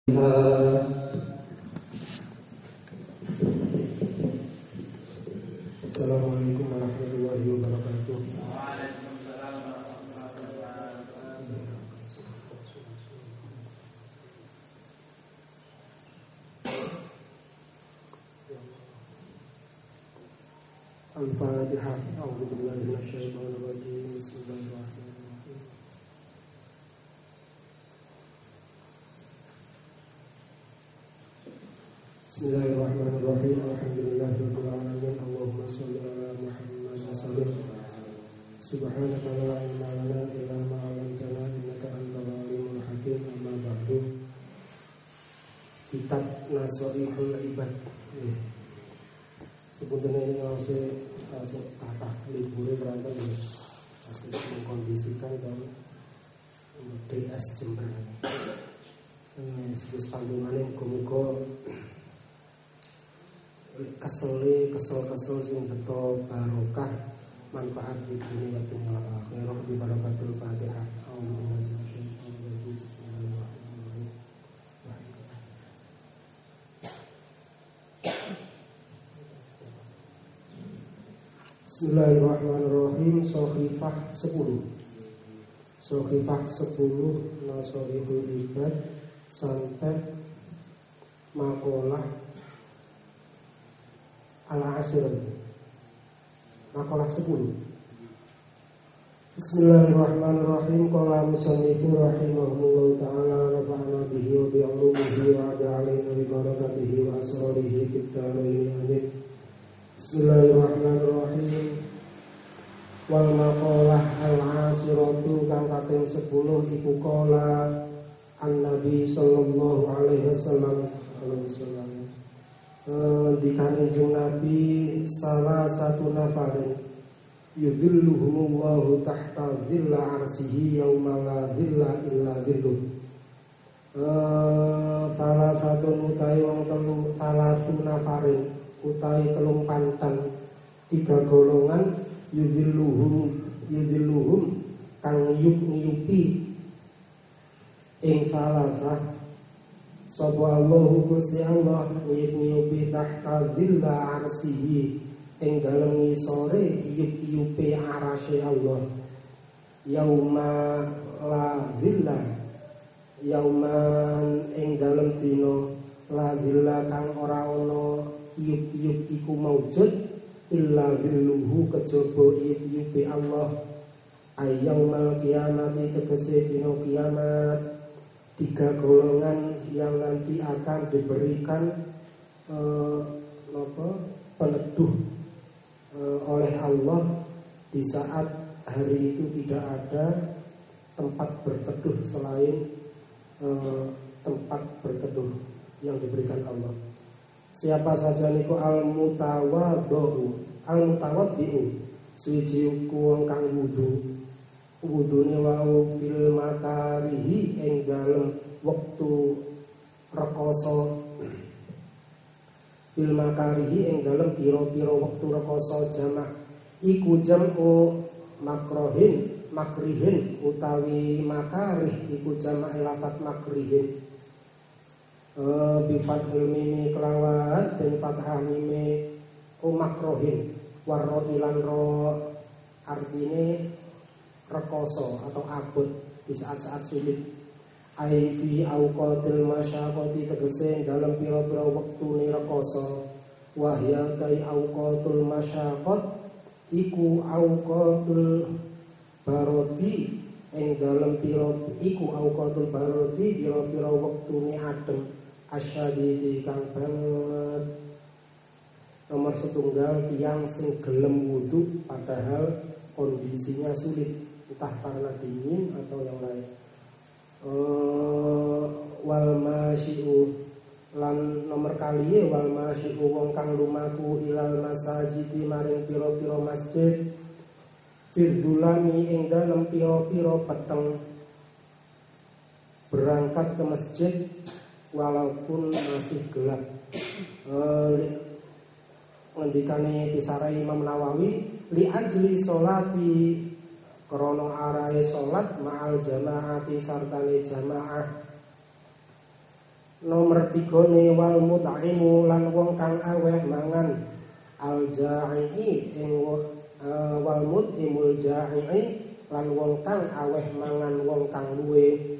Assalamualaikum warahmatullahi wabarakatuh. Waalaikumsalam warahmatullahi wabarakatuh. Al-Fatihah. A'udzubillahi minasyaitonir rajim. Bismillahirrahmanirrahim. Bismillahirrahmanirrahim. Alhamdulillahirabbil alamin. Allahumma shalli ala Muhammad wa sallim. Subhanaka la ilma lana illa ma 'allamtana innaka antal alimul hakim. Amma ba'du. Kitab Nasaihul Ibad. Sebetulnya ini masih kata liburnya berantem masih mengkondisikan dan untuk DS Jember. Sebut panggungannya muga-muga kesel sing beto barokah manfaat di dunia dan dunia akhirah di barakatul Fatihah. Bismillahirrahmanirrahim. Sohifah 10 Nasaihul Ibad sampai makalah Al-Ashir, makalah 10. Bismillahirrahmanirrahim. Qala musannifu rahimahullahu ta'ala nafa'ana bihi wa bi'ulumihi wa ja'alna bi barakatihi wa asrarihi fid dharain amin. Bismillahirrahmanirrahim. Wal maqalah al-ashiratu kang kaping 10 iku qala an-nabi sallallahu alaihi wasallam di kanjeng Nabi salah satu nafarin yudhilluhumullahu tahta dhilla arsihi yauma la dhilla illa dhilluh. Salah satu utai wong telu salatu nafarin utai telung pantan 3 golongan yudhilluhum kang ngiyupi ing salasah sapa Allahu Gusti Allah ngiyupi tahta dhilla arsihi ing dalem ngisore iyup-iyupe arasy Allah yauma la dhilla yauman ing dalem dina la dhilla kang ora ana iyup-iyup iku maujud illa dhilluhu kejaba iyup-iyupe Allah ayyaumal kiamati tegese dina kiamat. 3 golongan yang nanti akan diberikan peneduh oleh Allah di saat hari itu tidak ada tempat berteduh selain tempat berteduh yang diberikan Allah. Siapa saja niku al-mutawaddu al-mutawaddi'u suci wong kang wudune wau fil makarihi ing dalem wektu rekoso fil makarihi ing dalem pira-pira wektu rekoso jamak iku jam'u makrihin utawi makarih iku jamak lafat makrihin bi fathil mim kelawan den fathah mim makrohin warra ilan ro artine rekoso atau abot di saat-saat sulit. Ai fi auqatil masyaqqati tegese dalam pira-pira wektune rekoso. Wahya kai auqatul masyaqqat iku auqatul baroti ing dalam pira iku auqatul baroti pira-pira wektune adem asyadidi kang banget. Nomor setunggal tiyang sing gelem wudu padahal kondisinya sulit entah karena dingin atau yang lain. Wal masyi'u lan nomor kaliye wal masyi'u wong kang lumaku ilal masajidi maring pira-pira masjid firdulami ing dalem pira-pira peteng berangkat ke masjid walaupun masih gelap. Ngendikane disarai Imam Nawawi li ajli sholati krana arahe salat ma'al jamaati sartane jamaah Nomor 3 wal mut'imu lan wong kang aweh mangan al ja'i ing wal mut'imul ja'i lan wong kang aweh mangan wong kang luwe.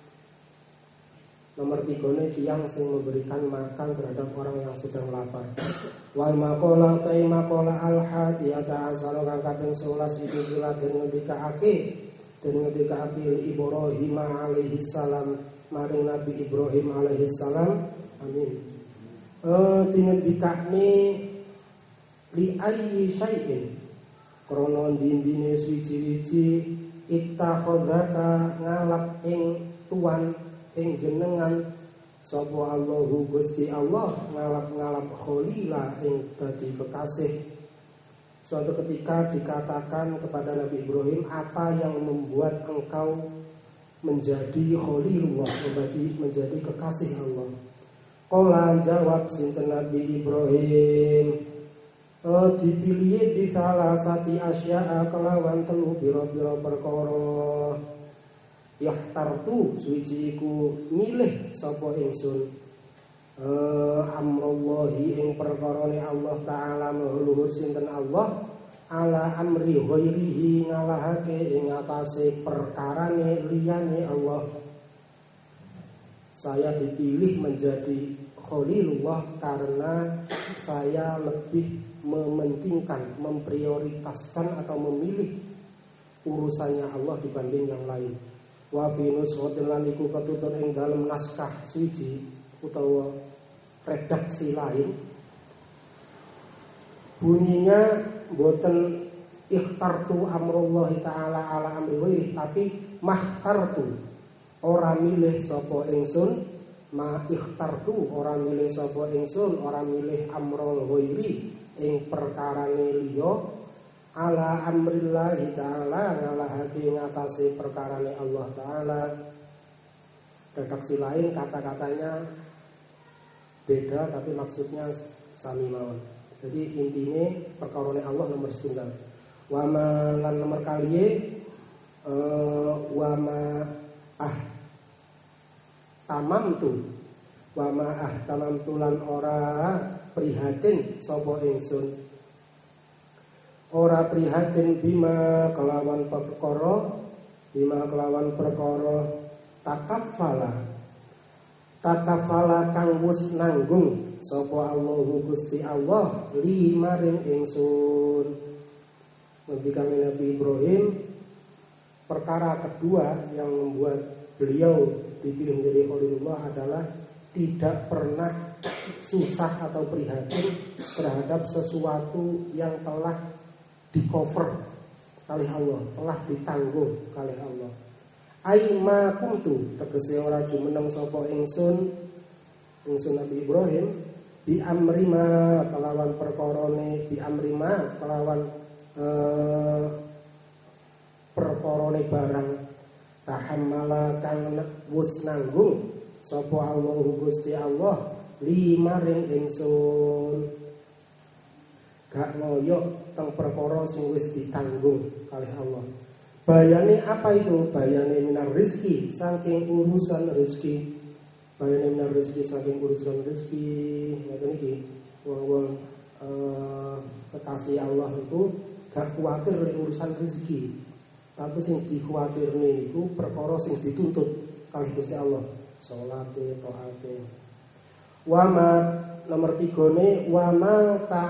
Nomor 3 tiyang sing memberikan makan terhadap orang yang sedang lapar. Wal maqala ta'i maqala al hadiyata asal kang kaping 11 iki kila den ngendikake Ibrahim alaihi salam maring Nabi Ibrahim alaihi salam. Amin. Dingendikane li ayyi syai'in krana ndine suci-suci ittakhadzaka ngalap ing tuan ing jenengan sapa Allahu Gusti Allah ngalap kholila ing dadi kekasih. Suatu ketika dikatakan kepada Nabi Ibrahim, apa yang membuat engkau menjadi kholilullah, menjadi kekasih Allah? Qala jawab sinten Nabi Ibrahim, dipilih di salah sati asya'a kelawan telu biro-biro perkara. Yahtartu suci iku milih sapa ingsun amrullahi ing perkarane Allah taala luhur sinten Allah ala amri ghairihi ngalahake ing atase perkarane liyane Allah. Saya dipilih menjadi khalilullah karena saya lebih mementingkan, memprioritaskan atau memilih urusannya Allah dibanding yang lain. Wa fi nusratil lan iku ketutun ing dalem naskah suci utawa redaksi lain bunyinya boten ikhtartu amrullahi ta'ala ala amri wairih, tapi mahtartu ora milih sapa ingsun, ma ikhtartu ora milih sapa ingsun, ora milih amrul wairi ing perkarane liya ala amrillahi ta'ala ngalahake ngatasi perkarane Allah ta'ala. Redaksi lain kata-katanya beda tapi maksudnya sami mawon. Jadi intinya perkarane Allah nomor setunggal. Wa ma lan nomor kaliye wa ma tamamtu wa ma tamamtu lan ora prihatin sapa ingsun. Ora prihatin bima kelawan perkara takafala kang wis nanggung sapa Allahu Gusti Allah li maring ingsun. Ketika Nabi Ibrahim, perkara kedua yang membuat beliau dipilih menjadi khalilullah adalah tidak pernah susah atau prihatin terhadap sesuatu yang telah di-cover oleh Allah, telah ditanggung oleh Allah. Aima kuntu tegese ora jumeneng sapa ingsun Nabi Ibrahim bi amrima kelawan perkorone perkorone barang tahammala kang wis nanggung sapa Allahu Gusti Allah li maring ingsun. Gak ngoyok teng perkara sing wis ditanggung oleh Allah. Bayane apa itu? Bayane minar rizki, saking urusan rezeki. Bayane minar rizki, saking urusan rezeki. Ngoten iki. Wong-wong kekasih Allah itu gak kuwatir urusan rezeki. Tapi sing dikuwatirne niku perkara sing dituntut kalih Gusti Allah. Salate, taate. Wa ma nomor 3 wa ma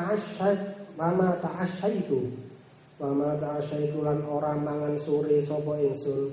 ta'asyaitu wa ma ta'asyaitu lan ora mangan sore sapa ingsun.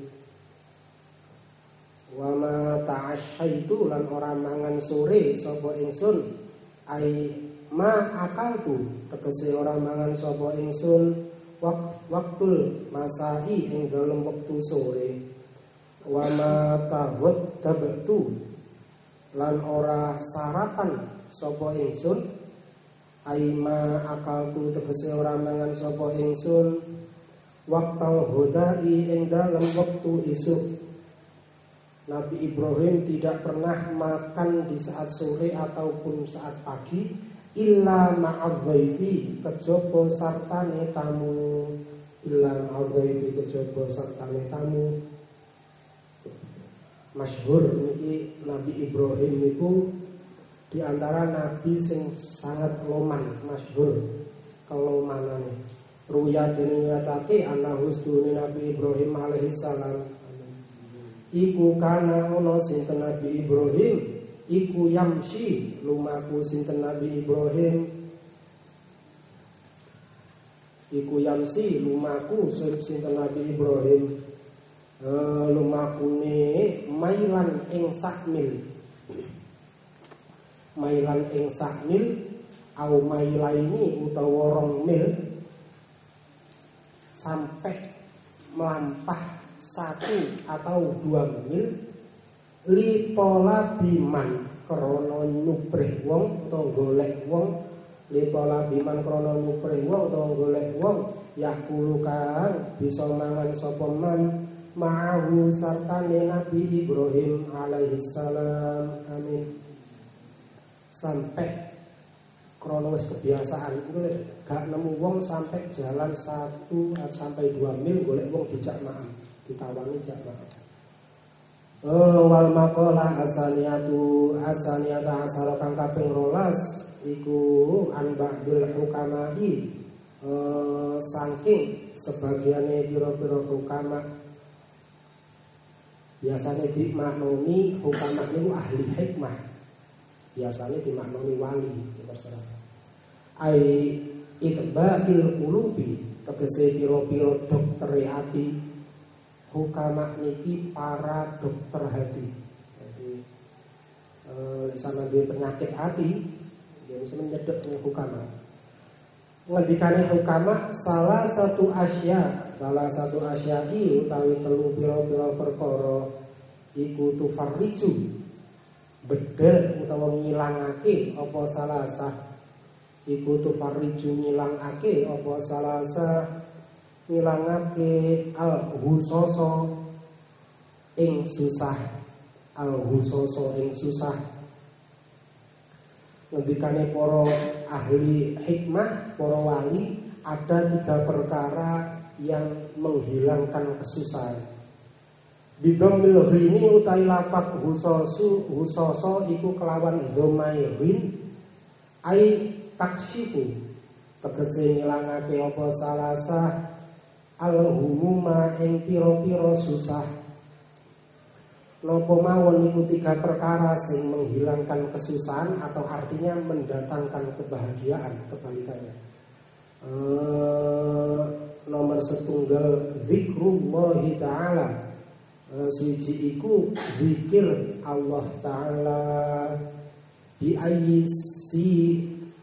Wa ma ta'asyaitu lan ora mangan sore sapa ingsun. Ai ma akaltu tegese ora mangan sapa ingsun waktul masai ing dalem wektu sore. Wa ma tabtu lan ora sarapan sapa ingsun. Aima akalku tegese ora mangan sapa ingsun waqtal hodai ing dalem wektu isuk. Nabi Ibrahim tidak pernah makan di saat sore ataupun saat pagi illa ma'adzaifi kejaba sartane tamu. Illa ma'adzaifi kejaba sartane tamu. masyhur niki Nabi Ibrahim niku di antara nabi sing sangat loman, masyhur kelomanane. Ruya dene nyatake ana husdune Nabi Ibrahim alaihi salam. Iku kana ana sinten Nabi Ibrahim, iku yamsi lumaku sinten Nabi Ibrahim. Iku yamsi lumaku sinten Nabi Ibrahim. Lumakune mailan ing sakmil. Mailan ing sakmil au mailaini utawa 2 mil sampai melampah 1 atau 2 mil li tola biman krana nyuprih wong utawa golek wong, li tola biman krana nyuprih wong utawa golek wong yakulu kang bisa mangan sapa man ma'ahu sartane Nabi Ibrahim alaihi salam. Amin. Sampai kronos kebiasaan itu gak nemu wong sampai jalan 1 sampai 2 mil golek wong dijak maaf, ditawani jak maaf. Wal maqalah asaniyata asal kang kaping 12 iku an ba'dil hukamai saking sebagiane pira-pira hukama. Biasanya dimaknoni hukama itu ahli hikmah, biasanya dimaknoni wali, terserah. Ai itba'il qulubi tegese pira-pira dokter hati. Hukama niki para dokter hati. Jadi sana dia penyakit hati, dia bisa menyedot hukama. Ngendikane hukama salah satu asyai utawi 3 pira-pira perkara iku tufarriju bedel utawa ngilangake apa salasah. Iku tufarriju ngilangake apa salasah, ngilangake al-husoso ing susah, al-husoso ing susah. Ngendikane para ahli hikmah, para wali, ada 3 perkara yang menghilangkan kesusahan. Bidomil ghini utai lafat husoso iku kelawan dhomairin ai takshifu tegese ngilangake apa salasah al-humuma ing pira-pira susah. Napa mawon niku 3 perkara sing menghilangkan kesusahan atau artinya mendatangkan kebahagiaan, kebalikannya. Nomor 1 zikrullahi ta'ala. Suci iku zikir Allah ta'ala bi ayisi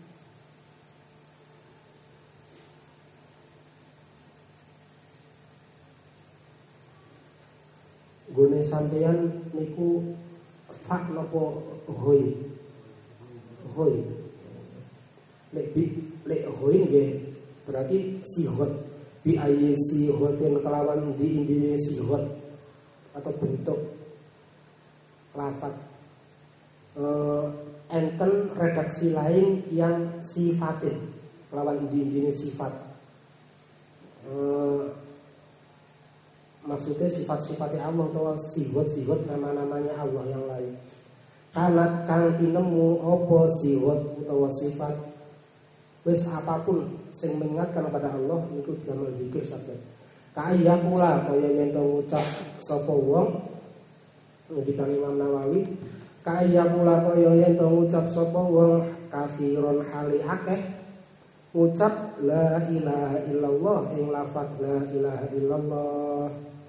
gune sampeyan niku fa napa hoi. Lek hoi nggih berarti sihot bi ayisi hoten kelawan di sihot atau bentuk lafaz. Enten redaksi lain yang sifatin kelawan di sifat. Maksudnya sifat-sifatnya Allah atau sihot nama-namanya Allah yang lain. Kanat kang tinemu apa sihot utawa sifat wis apapun sing mengingatkan kepada Allah niku damel zikir sabda. Kaya pula kaya yen to ngucap sapa wong ngendikane Imam Nawawi, kaya pula kaya yen to ngucap sapa wong kathiron hali akeh ngucap la ilaha illallah ing lafaz la ilaha illallah.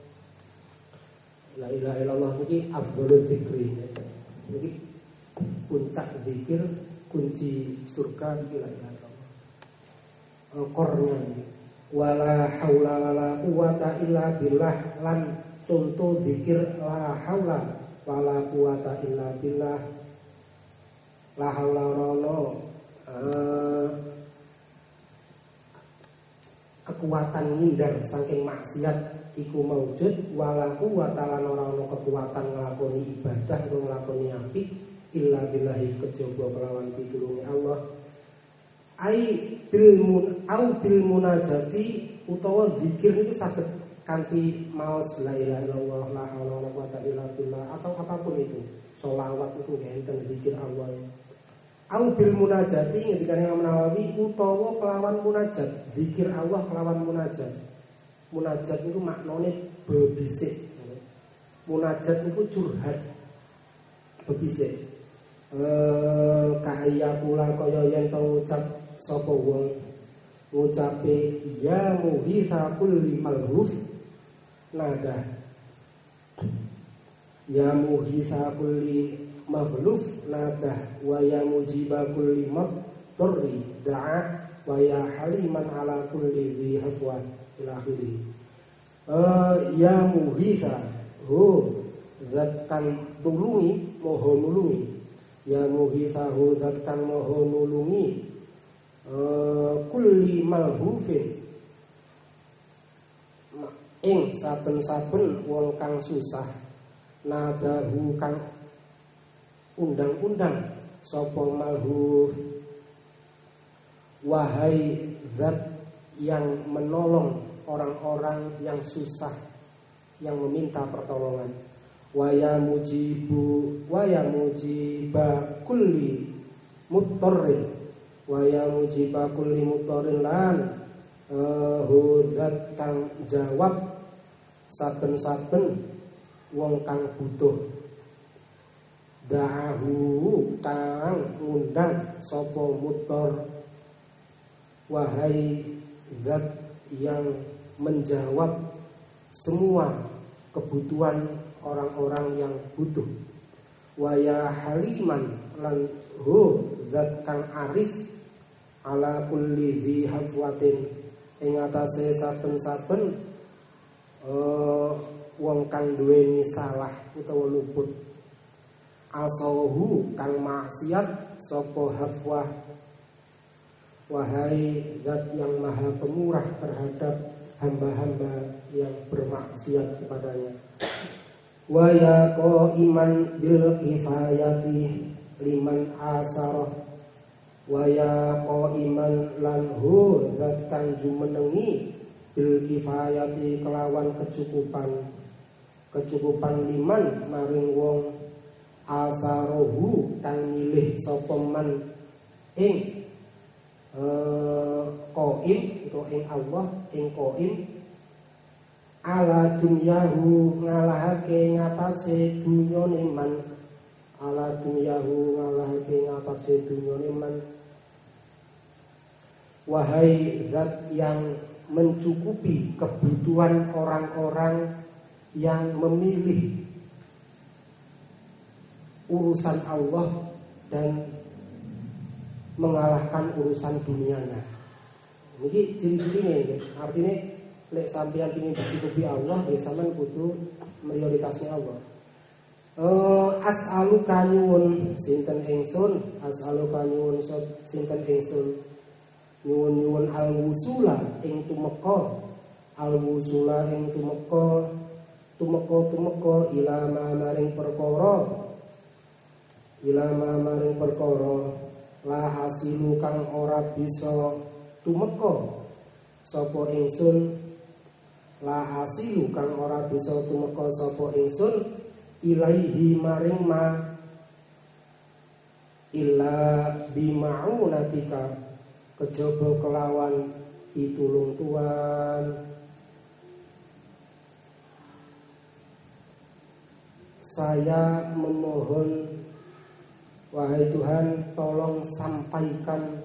La ilaha illallah niki afdhalul dzikri. Niki puncak zikir, kunci surga la ilaha illallah. Kornya niki wala haula wala quwata illa billah, lan contoh zikir la haula wala quwata illa billah. La haula rono kekuatan ngindar saking maksiat iku maujud, wala quwata lan ora ana kekuatan nglakoni ibadah utawa nglakoni apik illa billahi kejaba kelawan pitulunge Allah. Ai bil munajati utawa zikir niku saged kanthi maos la ilaha illallah la haula wala quwata illa billah atau apapun itu. Sholawat itu enten zikir Allah. Au bil munajati ketika Imam Nawawi utawa kelawan munajat, zikir Allah kelawan munajat. Munajat itu maknane bebisik. Munajat itu curhat. Bebisik. Kaya kula kaya yen tau ucap sapa wong ngucape ya mughitha kulli malhuf nada. Ya mughitha kulli maghluf nadah wa ya mujiba kulli mudhri da'a wa ya haliman ala kulli dhi hafwa ila akhirih. Ya mughitha zat kang tulungi moho nulungi. Ya mughitha zat kang moho nulungi kulli malhufin ing saben-saben wong kang susah nadahu kang undang-undang sapa malhuf. Wahai zat yang menolong orang-orang yang susah, yang meminta pertolongan. Waya mujiba kulli muttarrin. Waya mujiba kulli muttarrin lan zat kang jawab saben-saben wong kang butuh. Da'ahu kang ngundang sapa mutor. Wahai zat yang menjawab semua kebutuhan orang-orang yang butuh. Waya haliman lan zat kang aris ala kulli dhi hafwatin ing atase saben-saben wong kang duweni salah utawa luput. Asahu kang maksiat sapa hafwah. Wahai zat yang maha pemurah terhadap hamba-hamba yang bermaksiat kepadanya. Wa ya qaiman bil kifayati liman asarah. Wa ya qaiman lan zat kang jumenengi bil kifayati kelawan kecukupan liman maring wong asarohu kang milih sapa man ing qaim utawa ing Allah ing qaim ala dunyahu ngalahake ngatasé dunyane man. Ala dunyahu ngalahake ngatasé dunyane man. Wahai zat yang mencukupi kebutuhan orang-orang yang memilih urusan Allah dan mengalahkan urusan dunianya. Ini ciri-cirinya ini. Artinya lek sampeyan ingin dicukupi Allah, ya sampean kudu prioritasnya Allah. As'aluka nyuwun sinten ingsun, as'aluka nyuwun sinten ingsun. Nyuwun al-wusula ing tumeka, al-wusula ing tumeka ila maring perkara la hasilu kang ora bisa tumeka sapa ingsun. La hasilu kang ora bisa tumeka sapa ingsun ilaihi maring ma illa bima'unatika kejaba kelawan pitulung Tuhan. Saya memohon, wahai Tuhan, tolong sampaikan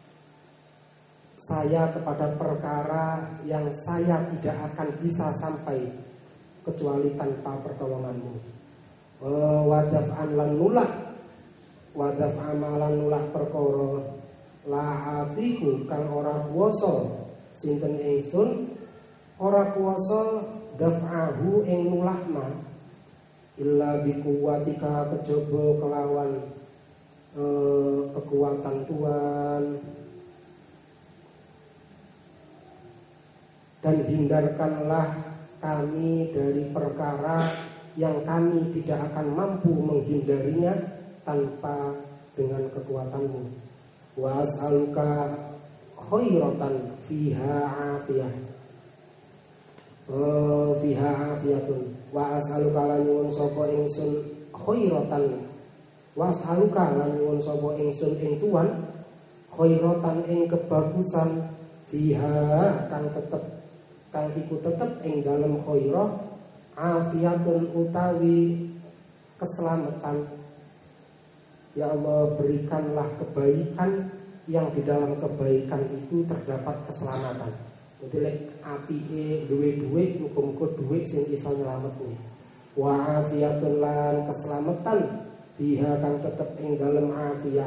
saya kepada perkara yang saya tidak akan bisa sampai kecuali tanpa pertolongan-Mu. Wadaf'an lan nulak, wadaf'an lan nulak perkara la atiku kang ora kuwasa sinten ingsun, ora kuwasa daf'ahu ing nulakna illa bikuwatika kejaba kelawan kekuatan Tuhan. Dan hindarkanlah kami dari perkara yang kami tidak akan mampu menghindarinya tanpa dengan kekuatan-Mu. Wa as'aluka khairatan fiha afiyah. fiha afiyatun wa as'aluka lan nyuwun sapa ingsun khairatan wa as'aluka lan nyuwun sapa ingsun ing tuan khairatan ing kebagusan fiha kang iku tetep ing dalem khairah afiyatun utawi keselamatan. Ya Allah, berikanlah kebaikan yang di dalam kebaikan itu terdapat keselamatan. Jadi lek apike duwe-duwe muga-muga duwe sing iso nyelametne. Wa afiyatun lan keselamatan biha kang tetep ing dalem afiyah.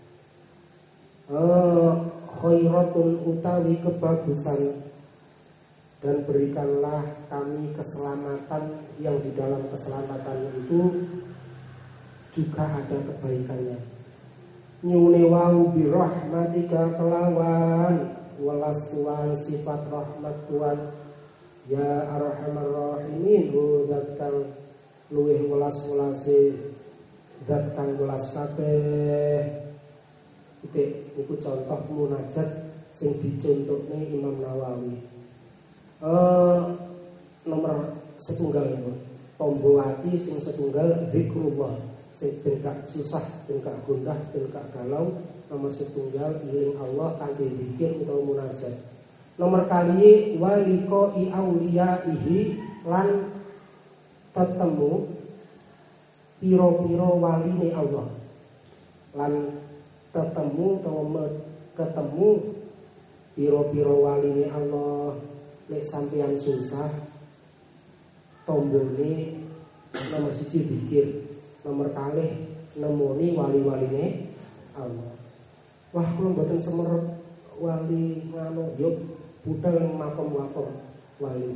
Khairatun utawi kebagusan, dan berikanlah kami keselamatan yang di dalam keselamatan itu juga ada kebaikannya. Nyune wau bi rahmatika kelawan welas Tuhan sifat rahmat Tuhan ya arhamar rahimin zat kang luwih welas-welase zat kang welas kabeh. Iku contoh munajat sing dicontohne Imam Nawawi. Nomor setunggal niku tombo ati sing setunggal zikrullah sing ben gak susah, ben gak gundah, ben gak galau. Nomor setunggal iling Allah kanthi zikir utawa munajat. Nomor kali waliqai auliyaihi lan ketemu piro-piro waline Allah. Lan ketemu piro-piro waline Allah. Lek sampeyan susah tombone nomor 1 zikir, nomor kalih nemoni wali-waline Allah. Wah, kula mboten semer wali ngono yo budal makom-makom wali.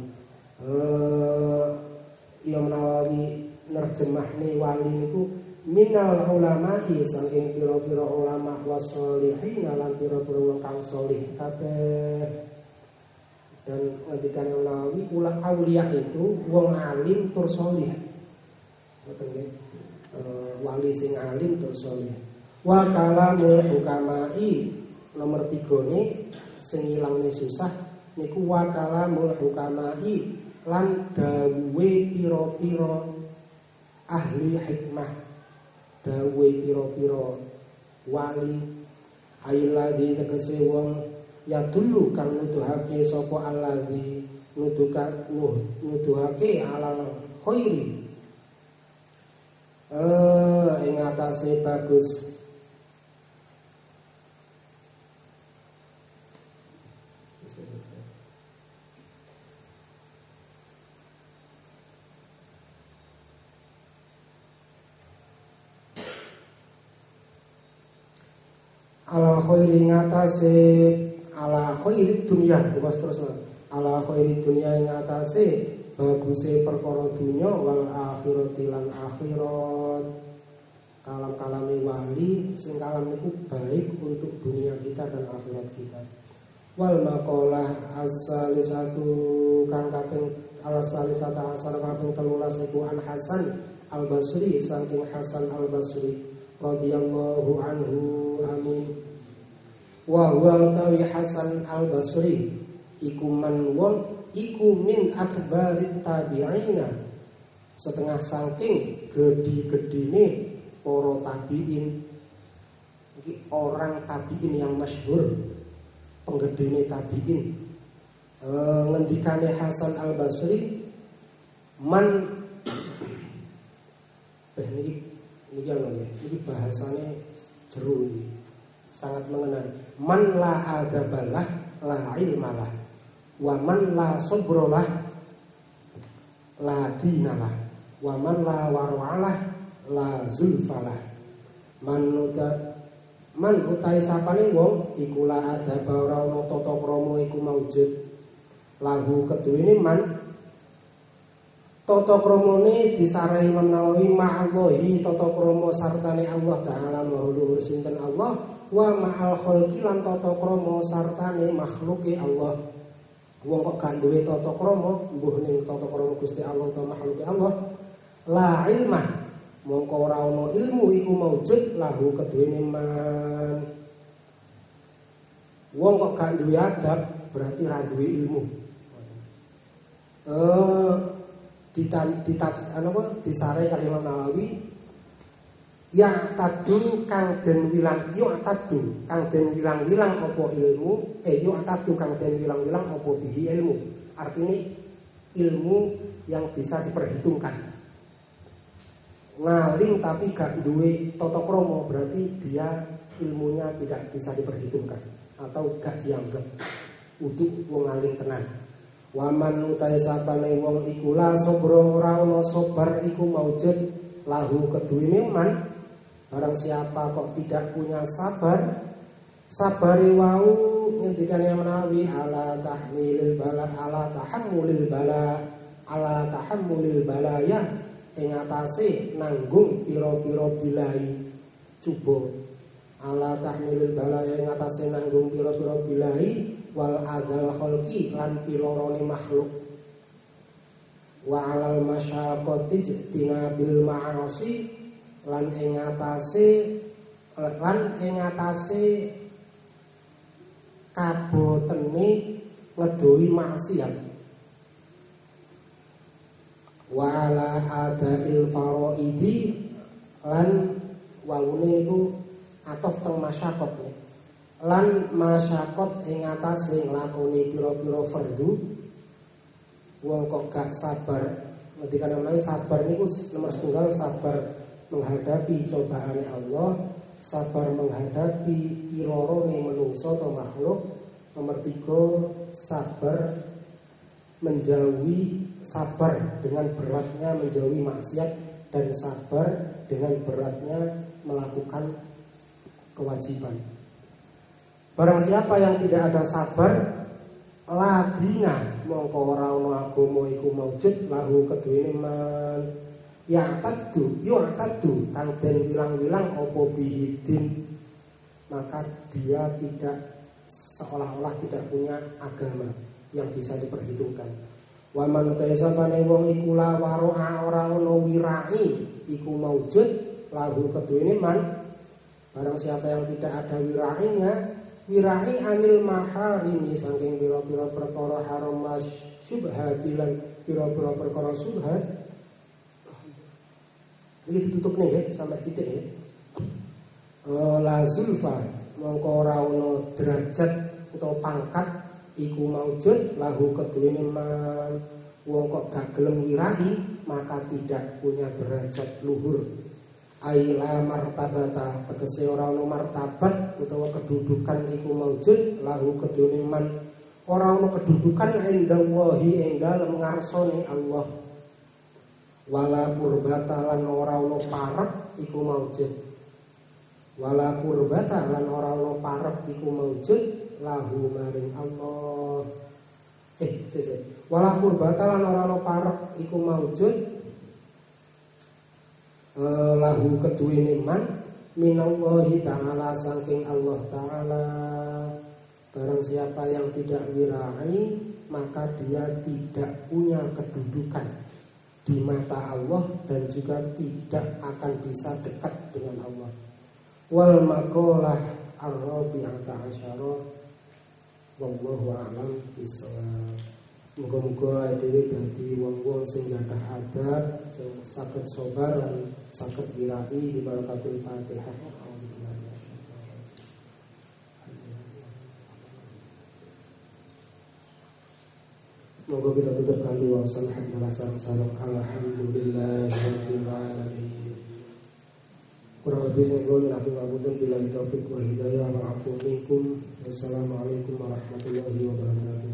Imam Nawawi nerjemahne wali niku minal ulama'i saking pira-pira ulama wasolihin lan pira-pira wong kang saleh kabeh. Dan ketika Nawawi ulah aulia itu wong alim tur saleh. Ngoten nggih. Wali sing alim tur saleh. Wa kalamul hukama'i nomor 3 ne sing ilangne susah niku wa kalamul hukama'i lan dawuhe pira-pira ahli hikmah. Dawuhe pira-pira wali ailladzi tegese wong ya dulu kang nuduhake sapa alladzi nuduhake alal khairi ing atase bagus. Alal khairi ngatase ala khairi dunya bos terus ala khairi dunya ing atase baguse perkara dunya wal akhirati lan akhirat. Kalam-kalame wali sing kalam niku baik untuk dunia kita dan akhirat kita. Wal maqalah as-salisatu kang kaping al-salisata asar kaping 13 iku an Hasan al-Basri saking Hasan al-Basri radhiyallahu anhu amin. Wa huwa tawi Hasan al-Basri iku man wong iku min akbarit tabi'ina setengah saking gede-gedene para tabi'in. Iki orang tabi'in yang masyhur, penggedene tabi'in. Ngendikane Hasan al-Basri man niki ana ya, iki bahasane jero iki. Sangat mengenal. Man la adabalah la ilmalah wa man la sabrolah la dinalah wa man la warwalah la zulfalah. Man utai sapane wong iku la adaba ora ana tata krama iku maujud lahu keduwene man tata kramane disarai Imam Nawawi ma'allahi tata krama sartane Allah taala maha sinten Allah wa ma'al khalqi lan tata krama sartane makhluke Allah. Wong kok gak duwe tata krama mbuh ning tata krama Gusti Allah utawa makhluke Allah la ilmah mongko ora ana ilmu iku maujud lahu keduwene man. Wong kok gak duwe adab berarti ra duwe ilmu. Disarai kali Imam Nawawi ya tadu kang den wilang kang den wilang-wilang apa ilmu ya tadu kang den wilang-wilang apa bihi ilmu, artinya ilmu yang bisa diperhitungkan. Ngalim tapi gak duwe tata krama berarti dia ilmunya tidak bisa diperhitungkan atau gak dianggap untuk wong alim tenan. Waman utai sapane wong iku la sabra ora ana sabar iku maujud lahu keduwene man. Barang siapa kok tidak punya sabar, sabare wau ngendikane menawi ala tahmilil bala ala tahammulil balaya ing atase nanggung pira-pira bilai cuba. Ala tahmilil balaya ing atase nanggung pira-pira bilai wal adzal khalqi lan pilorone makhluk. Wa alal masyaqqati jtinabil ma'asi lan ing atase kabotene ngedoi maksiat. Wa ala adail faraidi lan wawune iku atof teng masyaqqat. Lan masyaqqat ing atase nglakoni pira-pira fardu. Wong kok gak sabar, ketika namanya sabar niku nomor setunggal sabar menghadapi cobaan Allah, sabar menghadapi pilorone menungso atau makhluk. Nomor 3 sabar menjauhi, sabar dengan beratnya menjauhi maksiat, dan sabar dengan beratnya melakukan kewajiban. Barang siapa yang tidak ada sabar, ladina mongko ora ana agama iku maujud lahu keduwene man ya tadu kang den wilang-wilang apa bihidin, maka dia tidak seolah-olah tidak punya agama yang bisa diperhitungkan. Wa man taisabane wong iku la waro'a ora ana wirai iku maujud lahu keduwene man. Barang siapa yang tidak ada wirainya, wirai anil maharimi saking pira-pira perkara haram mas syubhati lan pira-pira perkara syubhat. Iki ditutup nih ya, sampai titik ya. La zulfa mongko ora ana derajat utawa pangkat iku maujud lahu keduwene man. Wong kok gak gelem wirai maka tidak punya derajat luhur. Aila martabata tegese ora ana martabat utawa kedudukan iku maujud lahu keduwene man. Ora ana kedudukan indallahi ing dalem ngarsane Allah. Wala qurbata lan ora ana parek iku maujud. Wala qurbata lan ora ana parek iku maujud lahu maring Allah. Wala qurbata lan ora ana parek iku maujud lahu keduwene man minallahi ta'ala saking Allah ta'ala. Barang siapa yang tidak wirai maka dia tidak punya kedudukan di mata Allah dan juga tidak akan bisa dekat dengan Allah. Wal maqalah ar-rabi'ata asyara wallahu a'lam bishawab. Muga-muga dhewe dadi wong-wong sing gadah adab, sing saged sabar lan saged wirai di barakatul Fatihah. Moga kita tutup kanthi wa sallallahu alhamdulillahirabbil alamin. Kurang lebih saya mohon maaf bila taufik wal hidayah wa afu minkum. Wassalamualaikum warahmatullahi wabarakatuh.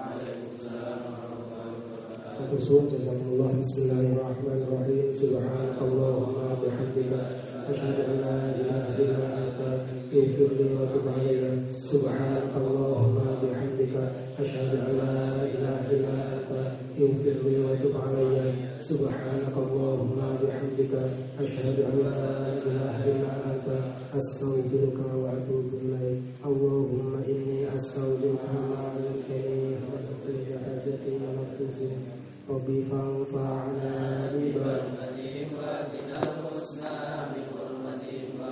Waalaikumsalam. Jazakumullah. Bismillahirrahmanirrahim. Subhanakallahumma bihamdika asyhadu an la ilaha illa anta astaghfiruka wa atubu ilaik. Subhanakallahumma bihamdika asyhadu an la ilaha illa anta astaghfiruka wa atubu ilaik. Subhanakallahumma bihamdika asyhadu an la ilaha illa anta astaghfiruka wa atubu ilaik. Allahumma inni as'aluka ma yanfa'uni wa tuqdi hajati wa nafsi Rabbi fa'ala bi barakati wa